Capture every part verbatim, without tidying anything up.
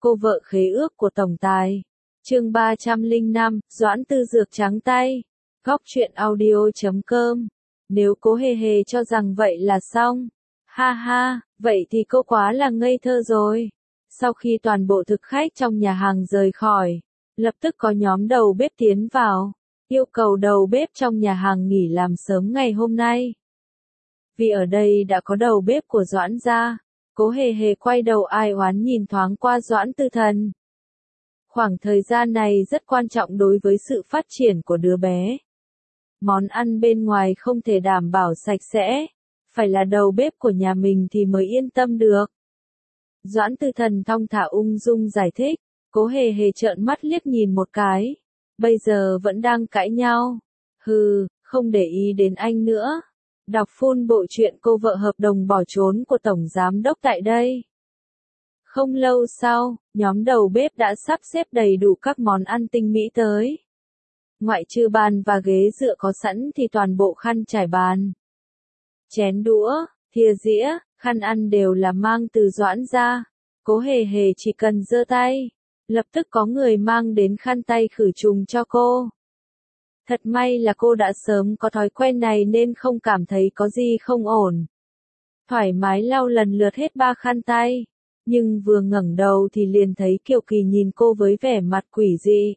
Cô vợ khế ước của tổng tài. Chương ba trăm lẻ năm, Doãn Tư Dược trắng tay. Góc truyện audio chấm com. Nếu Cố Hề Hề cho rằng vậy là xong, ha ha, vậy thì cô quá là ngây thơ rồi. Sau khi toàn bộ thực khách trong nhà hàng rời khỏi, lập tức có nhóm đầu bếp tiến vào, yêu cầu đầu bếp trong nhà hàng nghỉ làm sớm ngày hôm nay. Vì ở đây đã có đầu bếp của Doãn gia, Cố Hề Hề quay đầu ai oán nhìn thoáng qua Doãn Tư Thần. Khoảng thời gian này rất quan trọng đối với sự phát triển của đứa bé. Món ăn bên ngoài không thể đảm bảo sạch sẽ, phải là đầu bếp của nhà mình thì mới yên tâm được. Doãn Tư Thần thong thả ung dung giải thích, Cố Hề Hề trợn mắt liếc nhìn một cái. Bây giờ vẫn đang cãi nhau. Hừ, không để ý đến anh nữa. Đọc full bộ truyện Cô vợ hợp đồng bỏ trốn của Tổng Giám đốc tại đây. Không lâu sau, nhóm đầu bếp đã sắp xếp đầy đủ các món ăn tinh mỹ tới. Ngoại trừ bàn và ghế dựa có sẵn thì toàn bộ khăn trải bàn, chén đũa, thìa dĩa, khăn ăn đều là mang từ Doãn gia. Cố Hề Hề chỉ cần giơ tay, lập tức có người mang đến khăn tay khử trùng cho cô. Thật may là cô đã sớm có thói quen này nên không cảm thấy có gì không ổn. Thoải mái lau lần lượt hết ba khăn tay, nhưng vừa ngẩng đầu thì liền thấy Kiều Kỳ nhìn cô với vẻ mặt quỷ dị.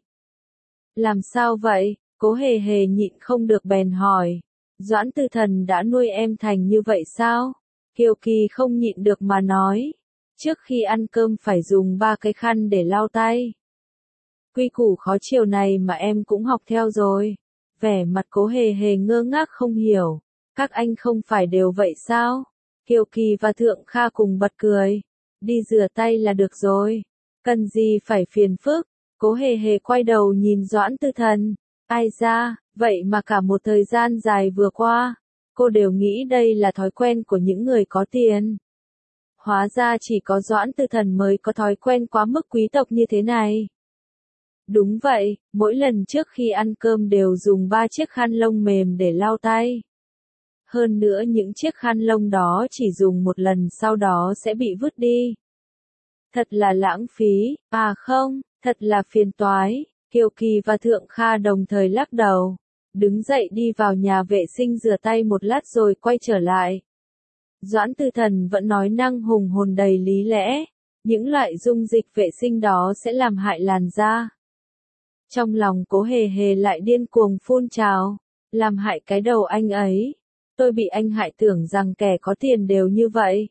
Làm sao vậy? Cố Hề Hề nhịn không được bèn hỏi. Doãn Tư Thần đã nuôi em thành như vậy sao? Kiều Kỳ không nhịn được mà nói. Trước khi ăn cơm phải dùng ba cái khăn để lau tay. Quy củ khó chiều này mà em cũng học theo rồi. Vẻ mặt Cố Hề Hề ngơ ngác không hiểu. Các anh không phải đều vậy sao? Kiều Kỳ và Thượng Kha cùng bật cười. Đi rửa tay là được rồi. Cần gì phải phiền phức? Cố Hề Hề quay đầu nhìn Doãn Tư Thần. Ai ra, vậy mà cả một thời gian dài vừa qua, cô đều nghĩ đây là thói quen của những người có tiền. Hóa ra chỉ có Doãn Tư Thần mới có thói quen quá mức quý tộc như thế này. Đúng vậy, mỗi lần trước khi ăn cơm đều dùng ba chiếc khăn lông mềm để lau tay. Hơn nữa những chiếc khăn lông đó chỉ dùng một lần sau đó sẽ bị vứt đi. Thật là lãng phí, à không, thật là phiền toái. Kiều Kỳ và Thượng Kha đồng thời lắc đầu, đứng dậy đi vào nhà vệ sinh rửa tay một lát rồi quay trở lại. Doãn Tư Thần vẫn nói năng hùng hồn đầy lý lẽ, những loại dung dịch vệ sinh đó sẽ làm hại làn da. Trong lòng Cố Hề Hề lại điên cuồng phun trào, làm hại cái đầu anh ấy. Tôi bị anh hại tưởng rằng kẻ có tiền đều như vậy.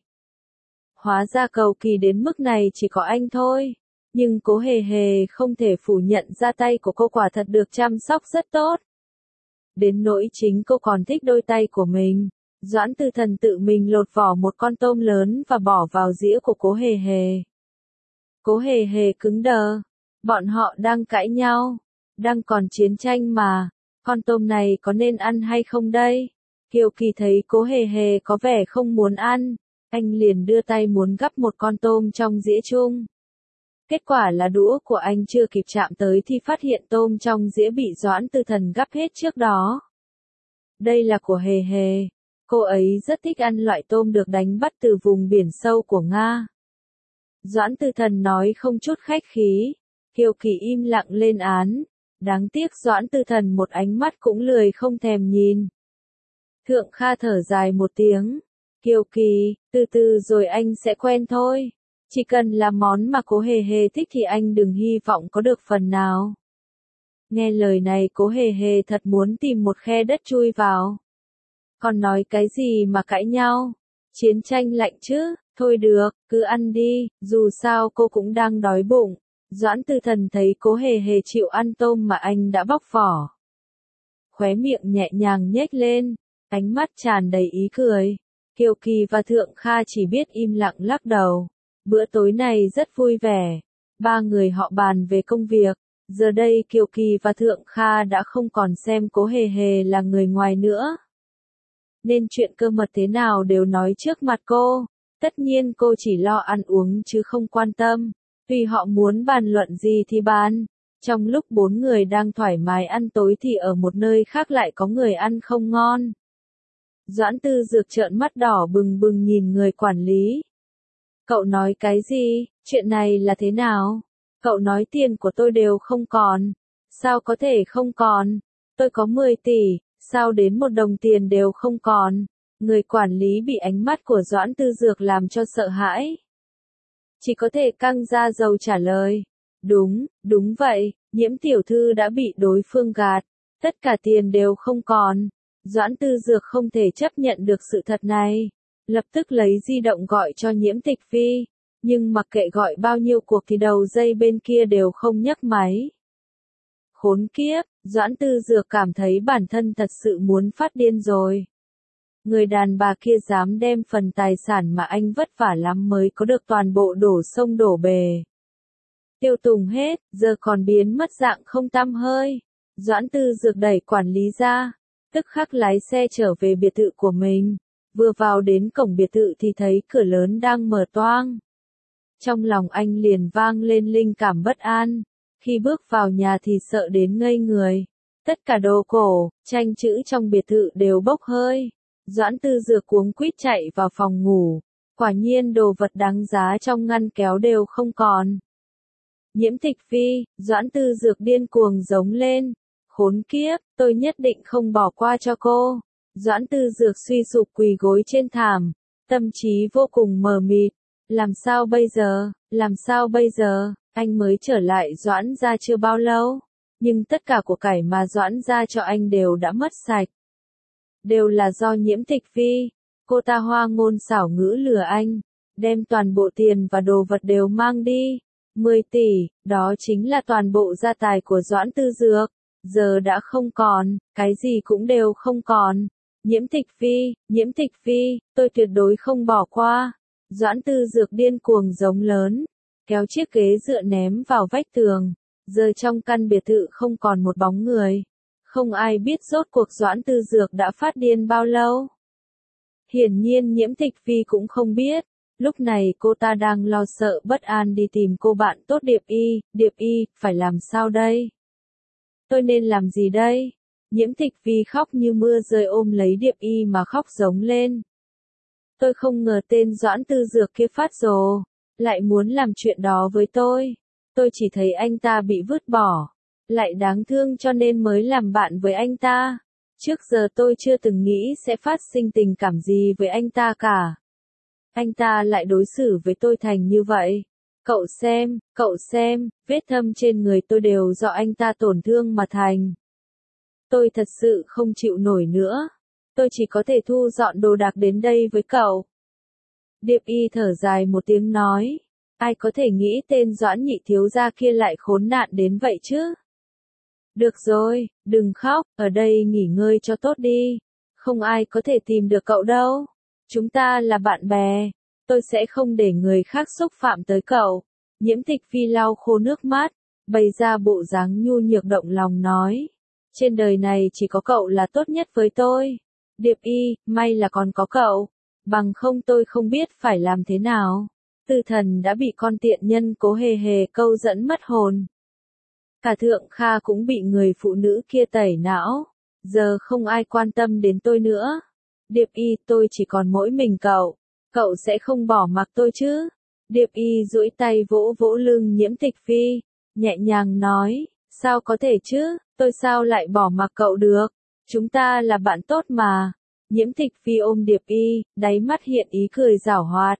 Hóa ra cầu kỳ đến mức này chỉ có anh thôi. Nhưng Cố Hề Hề không thể phủ nhận ra tay của cô quả thật được chăm sóc rất tốt. Đến nỗi chính cô còn thích đôi tay của mình. Doãn Tư Thần tự mình lột vỏ một con tôm lớn và bỏ vào dĩa của Cố Hề Hề. Cố Hề Hề cứng đờ. Bọn họ đang cãi nhau. Đang còn chiến tranh mà. Con tôm này có nên ăn hay không đây? Kiều Kỳ thấy Cố Hề Hề có vẻ không muốn ăn. Anh liền đưa tay muốn gắp một con tôm trong dĩa chung. Kết quả là đũa của anh chưa kịp chạm tới thì phát hiện tôm trong dĩa bị Doãn Tư Thần gắp hết trước đó. Đây là của Hề Hề. Cô ấy rất thích ăn loại tôm được đánh bắt từ vùng biển sâu của Nga. Doãn Tư Thần nói không chút khách khí. Kiều Kỳ im lặng lên án. Đáng tiếc Doãn Tư Thần một ánh mắt cũng lười không thèm nhìn. Thượng Kha thở dài một tiếng. Kiều Kỳ, từ từ rồi anh sẽ quen thôi. Chỉ cần là món mà Cố Hề Hề thích thì anh đừng hy vọng có được phần nào. Nghe lời này Cố Hề Hề thật muốn tìm một khe đất chui vào. Còn nói cái gì mà cãi nhau? Chiến tranh lạnh chứ? Thôi được, cứ ăn đi, dù sao cô cũng đang đói bụng. Doãn Tư Thần thấy Cố Hề Hề chịu ăn tôm mà anh đã bóc vỏ. Khóe miệng nhẹ nhàng nhếch lên, ánh mắt tràn đầy ý cười. Kiều Kỳ và Thượng Kha chỉ biết im lặng lắc đầu. Bữa tối này rất vui vẻ. Ba người họ bàn về công việc. Giờ đây Kiều Kỳ và Thượng Kha đã không còn xem Cố Hề Hề là người ngoài nữa. Nên chuyện cơ mật thế nào đều nói trước mặt cô. Tất nhiên cô chỉ lo ăn uống chứ không quan tâm. Tùy họ muốn bàn luận gì thì bàn. Trong lúc bốn người đang thoải mái ăn tối thì ở một nơi khác lại có người ăn không ngon. Doãn Tư Dược trợn mắt đỏ bừng bừng nhìn người quản lý. Cậu nói cái gì? Chuyện này là thế nào? Cậu nói tiền của tôi đều không còn. Sao có thể không còn? Tôi có mười tỷ, sao đến một đồng tiền đều không còn? Người quản lý bị ánh mắt của Doãn Tư Dược làm cho sợ hãi. Chỉ có thể căng ra dầu trả lời. Đúng, đúng vậy, Nhiễm tiểu thư đã bị đối phương gạt. Tất cả tiền đều không còn. Doãn Tư Dược không thể chấp nhận được sự thật này. Lập tức lấy di động gọi cho Nhiễm Tịch Phi. Nhưng mặc kệ gọi bao nhiêu cuộc thì đầu dây bên kia đều không nhấc máy. Khốn kiếp, Doãn Tư Dược cảm thấy bản thân thật sự muốn phát điên rồi. Người đàn bà kia dám đem phần tài sản mà anh vất vả lắm mới có được toàn bộ đổ sông đổ bề. Tiêu tùng hết, giờ còn biến mất dạng không tăm hơi. Doãn Tư Dược đẩy quản lý ra, tức khắc lái xe trở về biệt thự của mình. Vừa vào đến cổng biệt thự thì thấy cửa lớn đang mở toang. Trong lòng anh liền vang lên linh cảm bất an. Khi bước vào nhà thì sợ đến ngây người. Tất cả đồ cổ, tranh chữ trong biệt thự đều bốc hơi. Doãn Tư Dược cuống quýt chạy vào phòng ngủ. Quả nhiên đồ vật đáng giá trong ngăn kéo đều không còn. Nhiễm Tịch Phi, Doãn Tư Dược điên cuồng giống lên. Khốn kiếp, tôi nhất định không bỏ qua cho cô. Doãn Tư Dược suy sụp quỳ gối trên thảm. Tâm trí vô cùng mờ mịt. Làm sao bây giờ, làm sao bây giờ, anh mới trở lại Doãn gia chưa bao lâu. Nhưng tất cả của cải mà Doãn gia cho anh đều đã mất sạch. Đều là do Nhiễm Tịch Phi. Cô ta hoa ngôn xảo ngữ lừa anh. Đem toàn bộ tiền và đồ vật đều mang đi. mười tỷ, đó chính là toàn bộ gia tài của Doãn Tư Dược. Giờ đã không còn, cái gì cũng đều không còn. Nhiễm Tịch Phi, Nhiễm Tịch Phi, tôi tuyệt đối không bỏ qua. Doãn Tư Dược điên cuồng giống lớn, kéo chiếc ghế dựa ném vào vách tường. Giờ trong căn biệt thự không còn một bóng người. Không ai biết rốt cuộc Doãn Tư Dược đã phát điên bao lâu. Hiển nhiên Nhiễm Tịch Phi cũng không biết. Lúc này cô ta đang lo sợ bất an đi tìm cô bạn tốt Điệp Y. Điệp Y, phải làm sao đây? Tôi nên làm gì đây? Nhiễm Tịch Phi khóc như mưa rơi ôm lấy Điệp Y mà khóc giống lên. Tôi không ngờ tên Doãn Tư Dược kia phát rồ, lại muốn làm chuyện đó với tôi. Tôi chỉ thấy anh ta bị vứt bỏ, lại đáng thương cho nên mới làm bạn với anh ta. Trước giờ tôi chưa từng nghĩ sẽ phát sinh tình cảm gì với anh ta cả. Anh ta lại đối xử với tôi thành như vậy. Cậu xem, cậu xem, vết thâm trên người tôi đều do anh ta tổn thương mà thành. Tôi thật sự không chịu nổi nữa. Tôi chỉ có thể thu dọn đồ đạc đến đây với cậu. Điệp Y thở dài một tiếng nói. Ai có thể nghĩ tên Doãn nhị thiếu gia kia lại khốn nạn đến vậy chứ? Được rồi, đừng khóc, ở đây nghỉ ngơi cho tốt đi. Không ai có thể tìm được cậu đâu. Chúng ta là bạn bè. Tôi sẽ không để người khác xúc phạm tới cậu. Nhiễm Tịch Phi lau khô nước mắt, bày ra bộ dáng nhu nhược động lòng nói. Trên đời này chỉ có cậu là tốt nhất với tôi. Điệp Y, may là còn có cậu. Bằng không tôi không biết phải làm thế nào. Tư Thần đã bị con tiện nhân Cố Hề Hề câu dẫn mất hồn. Cả Thượng Kha cũng bị người phụ nữ kia tẩy não. Giờ không ai quan tâm đến tôi nữa. Điệp Y, tôi chỉ còn mỗi mình cậu. Cậu sẽ không bỏ mặc tôi chứ? Điệp Y duỗi tay vỗ vỗ lưng Nhiễm Tịch Phi, nhẹ nhàng nói, sao có thể chứ, tôi sao lại bỏ mặc cậu được? Chúng ta là bạn tốt mà. Nhiễm Tịch Phi ôm Điệp Y, đáy mắt hiện ý cười giảo hoạt.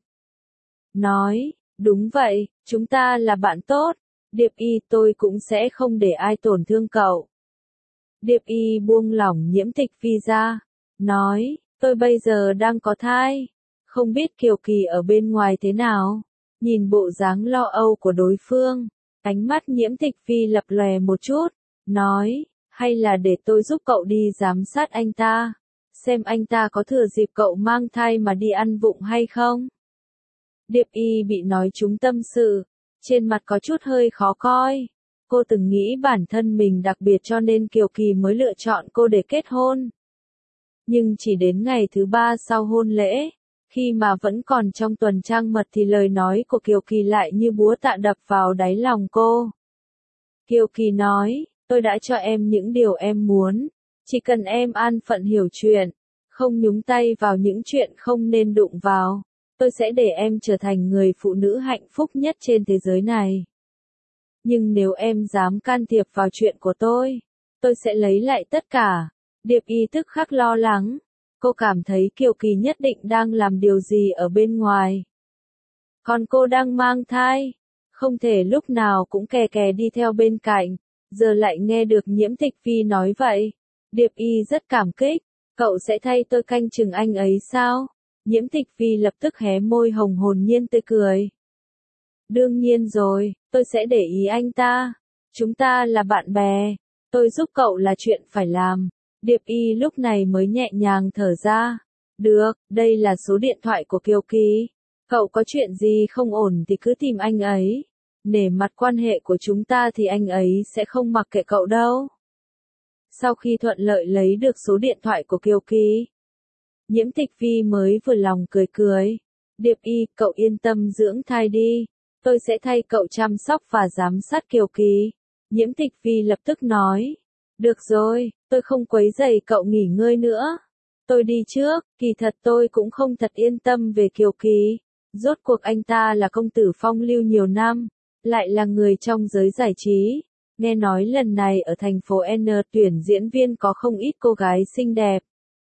Nói, đúng vậy, chúng ta là bạn tốt. Điệp Y, tôi cũng sẽ không để ai tổn thương cậu. Điệp Y buông lỏng Nhiễm Tịch Phi ra, nói, tôi bây giờ đang có thai. Không biết Kiều Kỳ ở bên ngoài thế nào. Nhìn bộ dáng lo âu của đối phương, ánh mắt Nhiễm Tịch Phi lập lòe một chút, nói, hay là để tôi giúp cậu đi giám sát anh ta, xem anh ta có thừa dịp cậu mang thai mà đi ăn vụng hay không. Điệp Y bị nói trúng tâm sự, trên mặt có chút hơi khó coi. Cô từng nghĩ bản thân mình đặc biệt cho nên Kiều Kỳ mới lựa chọn cô để kết hôn. Nhưng chỉ đến ngày thứ ba sau hôn lễ, khi mà vẫn còn trong tuần trăng mật thì lời nói của Kiều Kỳ lại như búa tạ đập vào đáy lòng cô. Kiều Kỳ nói, tôi đã cho em những điều em muốn, chỉ cần em an phận hiểu chuyện, không nhúng tay vào những chuyện không nên đụng vào. tôi sẽ để em trở thành người phụ nữ hạnh phúc nhất trên thế giới này. Nhưng nếu em dám can thiệp vào chuyện của tôi, tôi sẽ lấy lại tất cả. Điệp Y tức khắc lo lắng. Cô cảm thấy Kiều Kỳ nhất định đang làm điều gì ở bên ngoài. Còn cô đang mang thai, không thể lúc nào cũng kè kè đi theo bên cạnh, giờ lại nghe được Nhiễm Tịch Phi nói vậy. Điệp Y rất cảm kích, cậu sẽ thay tôi canh chừng anh ấy sao? Nhiễm Tịch Phi lập tức hé môi hồng hồn nhiên tươi cười. Đương nhiên rồi, tôi sẽ để ý anh ta. Chúng ta là bạn bè, tôi giúp cậu là chuyện phải làm. Điệp Y lúc này mới nhẹ nhàng thở ra. Được, đây là số điện thoại của Kiều Kỳ. Cậu có chuyện gì không ổn thì cứ tìm anh ấy. Nể mặt quan hệ của chúng ta thì anh ấy sẽ không mặc kệ cậu đâu. Sau khi thuận lợi lấy được số điện thoại của Kiều Kỳ, Nhiễm Tịch Phi mới vừa lòng cười cười. Điệp Y, cậu yên tâm dưỡng thai đi. Tôi sẽ thay cậu chăm sóc và giám sát Kiều Kỳ. Nhiễm Tịch Phi lập tức nói. Được rồi, tôi không quấy rầy cậu nghỉ ngơi nữa. Tôi đi trước, kỳ thật tôi cũng không thật yên tâm về Kiều Kỳ. Rốt cuộc anh ta là công tử phong lưu nhiều năm, lại là người trong giới giải trí. Nghe nói lần này ở thành phố N tuyển diễn viên có không ít cô gái xinh đẹp.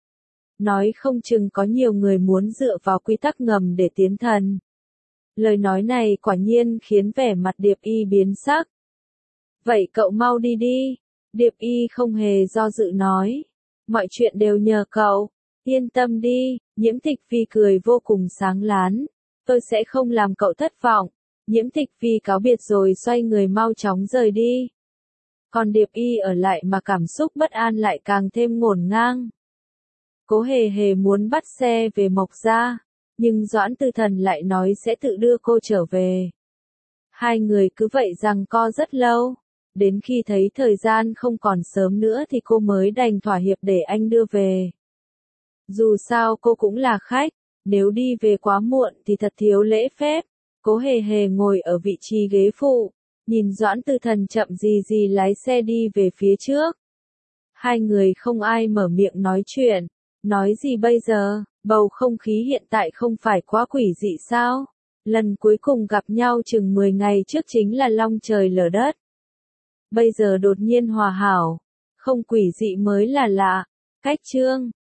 Nói không chừng có nhiều người muốn dựa vào quy tắc ngầm để tiến thần. Lời nói này quả nhiên khiến vẻ mặt Điệp Y biến sắc. Vậy cậu mau đi đi. Điệp Y không hề do dự nói. Mọi chuyện đều nhờ cậu. Yên tâm đi. Nhiễm Tịch Phi cười vô cùng sáng láng. Tôi sẽ không làm cậu thất vọng. Nhiễm Tịch Phi cáo biệt rồi xoay người mau chóng rời đi. Còn Điệp Y ở lại mà cảm xúc bất an lại càng thêm ngổn ngang. Cố Hề Hề muốn bắt xe về Mộc Gia, nhưng Doãn Tư Thần lại nói sẽ tự đưa cô trở về. Hai người cứ vậy giằng co rất lâu, đến khi thấy thời gian không còn sớm nữa thì cô mới đành thỏa hiệp để anh đưa về. Dù sao cô cũng là khách, nếu đi về quá muộn thì thật thiếu lễ phép. Cố Hề Hề ngồi ở vị trí ghế phụ, nhìn Doãn Tư Thần chậm gì gì lái xe đi về phía trước. Hai người không ai mở miệng nói chuyện. Nói gì bây giờ, bầu không khí hiện tại không phải quá quỷ dị sao? Lần cuối cùng gặp nhau chừng mười ngày trước chính là long trời lở đất. Bây giờ đột nhiên hòa hảo, không quỷ dị mới là lạ. Cách chương